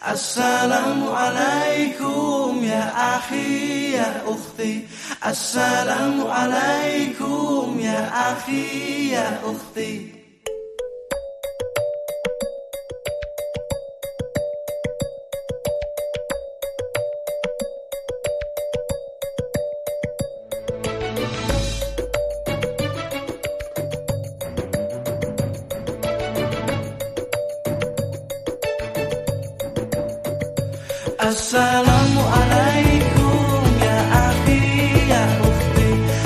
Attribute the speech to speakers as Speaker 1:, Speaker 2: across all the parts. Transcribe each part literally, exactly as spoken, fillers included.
Speaker 1: Assalamualaikum ya akhi ya ukhti. Assalamualaikum ya akhi ya ukhti. Assalamualaikum ya akhi ya ukhti.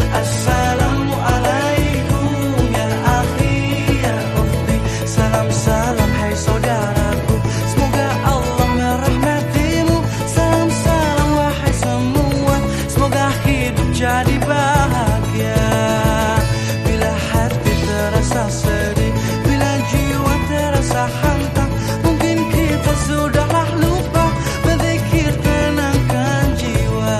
Speaker 1: Assalamualaikum ya akhi ya ukhti. Salam salam hai saudaraku, semoga Allah merahmatimu. Salam salam wahai semua, semoga hidup jadi bahagia. Bila hati terasa sedih, bila jiwa terasa hantam, mungkin kita sudahlah lupa berzikir tenangkan jiwa.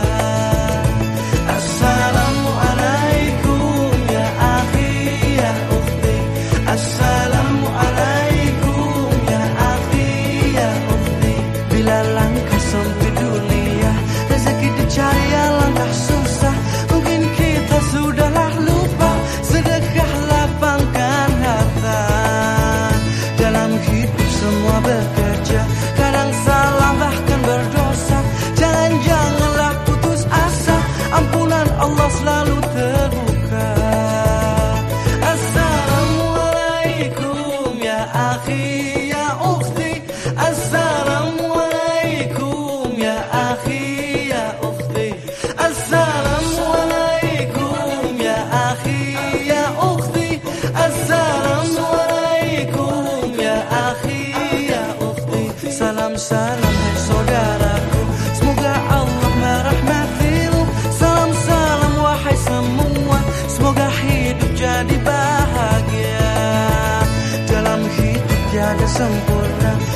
Speaker 1: Assalamualaikum ya akhi ya ukhti. Assalamualaikum ya akhi ya ukhti. Bila langkah sempit dunia, rezeki dicari alangkah susah, mungkin kita sudahlah lupa sedekah lapangkan harta. Dalam hidup semua bekerja, kadang salah bahkan berdosa. Jangan-janganlah putus asa, ampunan Allah selalu terbuka. Assalamualaikum ya akhi ya ukhti. Assalamualaikum ya akhi ya ukhti. Assalamualaikum ya akhi ya ukhti. Assalamualaikum ya akhi ya ukhti. Salam salam hai saudaraku, semoga Allah merahmatimu. Salam salam wahai semua, semoga hidup jadi bahagia. Dalam hidup tiada sempurna,